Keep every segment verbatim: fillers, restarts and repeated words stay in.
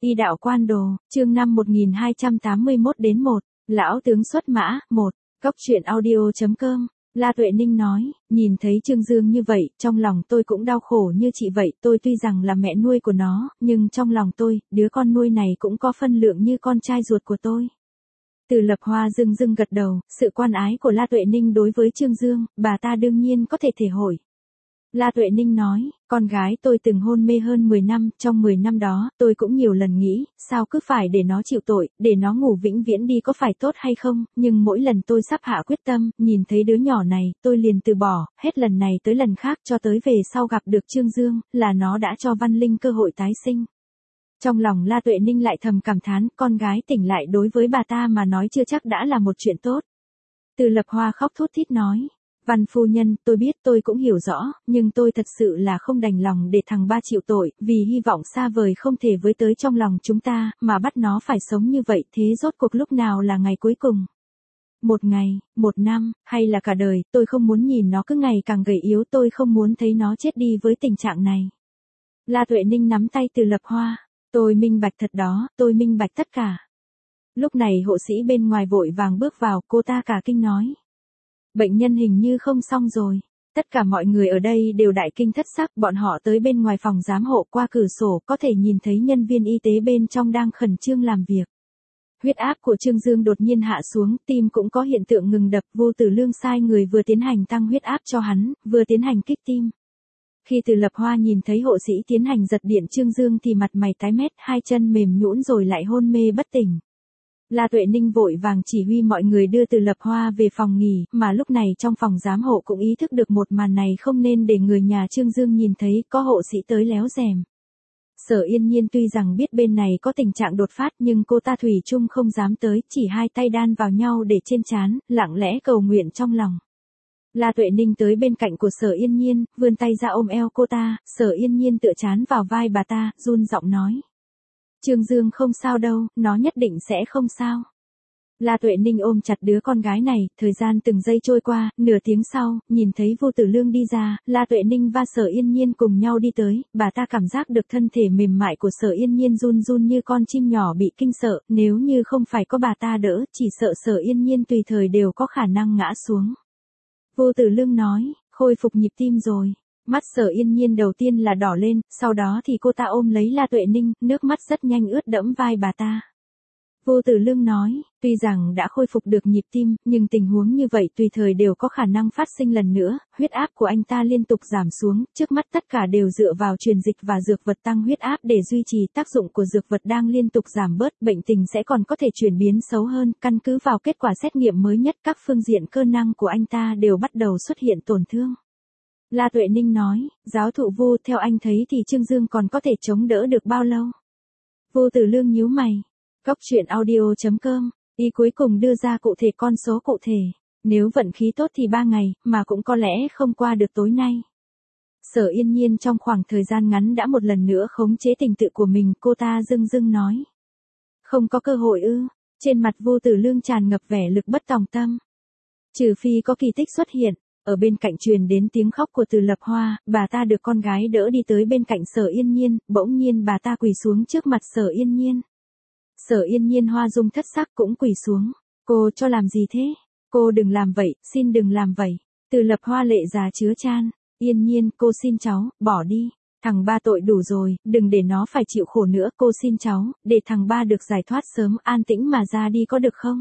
Y đạo quan đồ, chương năm một nghìn hai trăm tám mươi mốt đến một, lão tướng xuất mã, một, cốc truyện audio.com, La Tuệ Ninh nói, nhìn thấy Trương Dương như vậy, trong lòng tôi cũng đau khổ như chị vậy, tôi tuy rằng là mẹ nuôi của nó, nhưng trong lòng tôi, đứa con nuôi này cũng có phân lượng như con trai ruột của tôi. Từ Lập Hoa dưng dưng gật đầu, sự quan ái của La Tuệ Ninh đối với Trương Dương, bà ta đương nhiên có thể thể hội. La Tuệ Ninh nói, con gái tôi từng hôn mê hơn mười năm, trong mười năm đó, tôi cũng nhiều lần nghĩ, sao cứ phải để nó chịu tội, để nó ngủ vĩnh viễn đi có phải tốt hay không, nhưng mỗi lần tôi sắp hạ quyết tâm, nhìn thấy đứa nhỏ này, tôi liền từ bỏ, hết lần này tới lần khác cho tới về sau gặp được Trương Dương, là nó đã cho Văn Linh cơ hội tái sinh. Trong lòng La Tuệ Ninh lại thầm cảm thán, con gái tỉnh lại đối với bà ta mà nói chưa chắc đã là một chuyện tốt. Từ Lập Hoa khóc thút thít nói. Văn phu nhân, tôi biết tôi cũng hiểu rõ, nhưng tôi thật sự là không đành lòng để thằng ba chịu tội, vì hy vọng xa vời không thể với tới trong lòng chúng ta, mà bắt nó phải sống như vậy, thế rốt cuộc lúc nào là ngày cuối cùng? Một ngày, một năm, hay là cả đời, tôi không muốn nhìn nó cứ ngày càng gầy yếu, tôi không muốn thấy nó chết đi với tình trạng này. La Tuệ Ninh nắm tay Từ Lập Hoa, tôi minh bạch thật đó, tôi minh bạch tất cả. Lúc này hộ sĩ bên ngoài vội vàng bước vào, cô ta cả kinh nói. Bệnh nhân hình như không xong rồi. Tất cả mọi người ở đây đều đại kinh thất sắc, bọn họ tới bên ngoài phòng giám hộ qua cửa sổ có thể nhìn thấy nhân viên y tế bên trong đang khẩn trương làm việc. Huyết áp của Trương Dương đột nhiên hạ xuống, tim cũng có hiện tượng ngừng đập, Vô Tử Lương sai người vừa tiến hành tăng huyết áp cho hắn, vừa tiến hành kích tim. Khi Từ Lập Hoa nhìn thấy hộ sĩ tiến hành giật điện Trương Dương thì mặt mày tái mét, hai chân mềm nhũn rồi lại hôn mê bất tỉnh. La Tuệ Ninh vội vàng chỉ huy mọi người đưa Từ Lập Hoa về phòng nghỉ, mà lúc này trong phòng giám hộ cũng ý thức được một màn này không nên để người nhà Trương Dương nhìn thấy, có hộ sĩ tới léo rèm. Sở Yên Nhiên tuy rằng biết bên này có tình trạng đột phát nhưng cô ta thủy chung không dám tới, chỉ hai tay đan vào nhau để trên trán, lặng lẽ cầu nguyện trong lòng. La Tuệ Ninh tới bên cạnh của Sở Yên Nhiên, vươn tay ra ôm eo cô ta, Sở Yên Nhiên tựa trán vào vai bà ta, run giọng nói. Trương Dương không sao đâu, nó nhất định sẽ không sao. La Tuệ Ninh ôm chặt đứa con gái này, thời gian từng giây trôi qua, nửa tiếng sau, nhìn thấy Vô Tử Lương đi ra, La Tuệ Ninh và Sở Yên Nhiên cùng nhau đi tới, bà ta cảm giác được thân thể mềm mại của Sở Yên Nhiên run run như con chim nhỏ bị kinh sợ, nếu như không phải có bà ta đỡ, chỉ sợ Sở Yên Nhiên tùy thời đều có khả năng ngã xuống. Vô Tử Lương nói, khôi phục nhịp tim rồi. Mắt Sở Yên Nhiên đầu tiên là đỏ lên, sau đó thì cô ta ôm lấy La Tuệ Ninh, nước mắt rất nhanh ướt đẫm vai bà ta. Vô Tử Lương nói, tuy rằng đã khôi phục được nhịp tim, nhưng tình huống như vậy tùy thời đều có khả năng phát sinh lần nữa, huyết áp của anh ta liên tục giảm xuống, trước mắt tất cả đều dựa vào truyền dịch và dược vật tăng huyết áp để duy trì tác dụng của dược vật đang liên tục giảm bớt, bệnh tình sẽ còn có thể chuyển biến xấu hơn, căn cứ vào kết quả xét nghiệm mới nhất các phương diện cơ năng của anh ta đều bắt đầu xuất hiện tổn thương. La Tuệ Ninh nói, giáo thụ Vô, theo anh thấy thì Trương Dương còn có thể chống đỡ được bao lâu? Vô Tử Lương nhíu mày. Cốc truyện audio.com, y cuối cùng đưa ra cụ thể con số cụ thể. Nếu vận khí tốt thì ba ngày, mà cũng có lẽ không qua được tối nay. Sở Yên Nhiên trong khoảng thời gian ngắn đã một lần nữa khống chế tình tự của mình, cô ta dưng dưng nói. Không có cơ hội ư, trên mặt Vô Tử Lương tràn ngập vẻ lực bất tòng tâm. Trừ phi có kỳ tích xuất hiện. Ở bên cạnh truyền đến tiếng khóc của Từ Lập Hoa, bà ta được con gái đỡ đi tới bên cạnh Sở Yên Nhiên, bỗng nhiên bà ta quỳ xuống trước mặt Sở Yên Nhiên. Sở Yên Nhiên hoa dung thất sắc cũng quỳ xuống. Cô cho làm gì thế? Cô đừng làm vậy, xin đừng làm vậy. Từ Lập Hoa lệ già chứa chan. Yên Nhiên, cô xin cháu, bỏ đi. Thằng ba tội đủ rồi, đừng để nó phải chịu khổ nữa, cô xin cháu, để thằng ba được giải thoát sớm, an tĩnh mà ra đi có được không?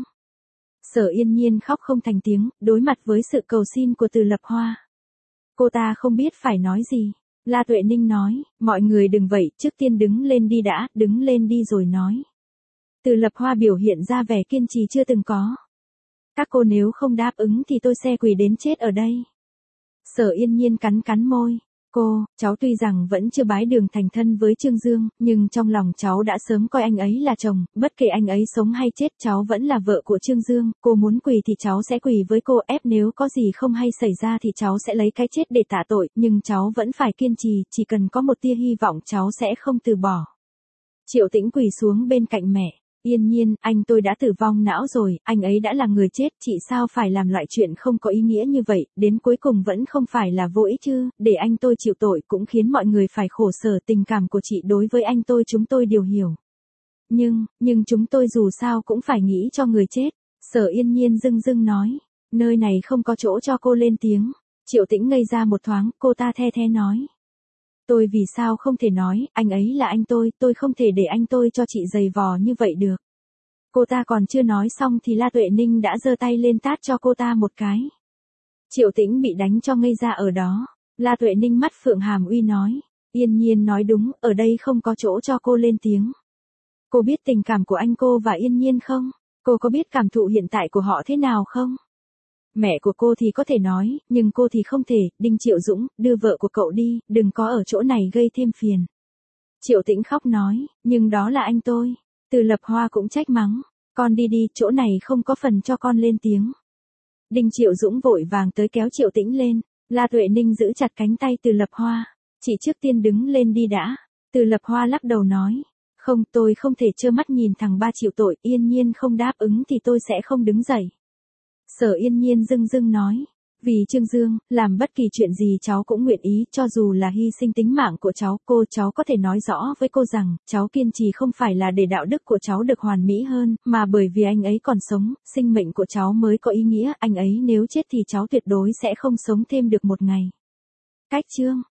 Sở Yên Nhiên khóc không thành tiếng, đối mặt với sự cầu xin của Từ Lập Hoa. Cô ta không biết phải nói gì. La Tuệ Ninh nói, mọi người đừng vậy, trước tiên đứng lên đi đã, đứng lên đi rồi nói. Từ Lập Hoa biểu hiện ra vẻ kiên trì chưa từng có. Các cô nếu không đáp ứng thì tôi sẽ quỳ đến chết ở đây. Sở Yên Nhiên cắn cắn môi. Cô, cháu tuy rằng vẫn chưa bái đường thành thân với Trương Dương, nhưng trong lòng cháu đã sớm coi anh ấy là chồng, bất kể anh ấy sống hay chết cháu vẫn là vợ của Trương Dương, cô muốn quỳ thì cháu sẽ quỳ với cô, ép nếu có gì không hay xảy ra thì cháu sẽ lấy cái chết để tạ tội, nhưng cháu vẫn phải kiên trì, chỉ cần có một tia hy vọng cháu sẽ không từ bỏ. Triệu Tĩnh quỳ xuống bên cạnh mẹ. Yên Nhiên, anh tôi đã tử vong não rồi, anh ấy đã là người chết, chị sao phải làm loại chuyện không có ý nghĩa như vậy, đến cuối cùng vẫn không phải là vô ích chứ, để anh tôi chịu tội cũng khiến mọi người phải khổ sở, tình cảm của chị đối với anh tôi chúng tôi đều hiểu. Nhưng, nhưng chúng tôi dù sao cũng phải nghĩ cho người chết. Sở Yên Nhiên dưng dưng nói. Nơi này không có chỗ cho cô lên tiếng. Triệu Tĩnh ngây ra một thoáng, cô ta the the nói. Tôi vì sao không thể nói, anh ấy là anh tôi, tôi không thể để anh tôi cho chị giày vò như vậy được. Cô ta còn chưa nói xong thì La Tuệ Ninh đã giơ tay lên tát cho cô ta một cái. Triệu Tĩnh bị đánh cho ngây ra ở đó. La Tuệ Ninh mắt phượng hàm uy nói. Yên Nhiên nói đúng, ở đây không có chỗ cho cô lên tiếng. Cô biết tình cảm của anh cô và Yên Nhiên không? Cô có biết cảm thụ hiện tại của họ thế nào không? Mẹ của cô thì có thể nói, nhưng cô thì không thể. Đinh Triệu Dũng, đưa vợ của cậu đi, đừng có ở chỗ này gây thêm phiền. Triệu Tĩnh khóc nói, nhưng đó là anh tôi. Từ Lập Hoa cũng trách mắng. Con đi đi, chỗ này không có phần cho con lên tiếng. Đinh Triệu Dũng vội vàng tới kéo Triệu Tĩnh lên. La Tuệ Ninh giữ chặt cánh tay Từ Lập Hoa. Chị trước tiên đứng lên đi đã. Từ Lập Hoa lắc đầu nói. Không, tôi không thể trơ mắt nhìn thằng ba chịu tội, Yên Nhiên không đáp ứng thì tôi sẽ không đứng dậy. Sở Yên Nhiên dưng dưng nói. Vì Trương Dương, làm bất kỳ chuyện gì cháu cũng nguyện ý, cho dù là hy sinh tính mạng của cháu. Cô cháu có thể nói rõ với cô rằng, cháu kiên trì không phải là để đạo đức của cháu được hoàn mỹ hơn, mà bởi vì anh ấy còn sống, sinh mệnh của cháu mới có ý nghĩa, anh ấy nếu chết thì cháu tuyệt đối sẽ không sống thêm được một ngày. Cách chương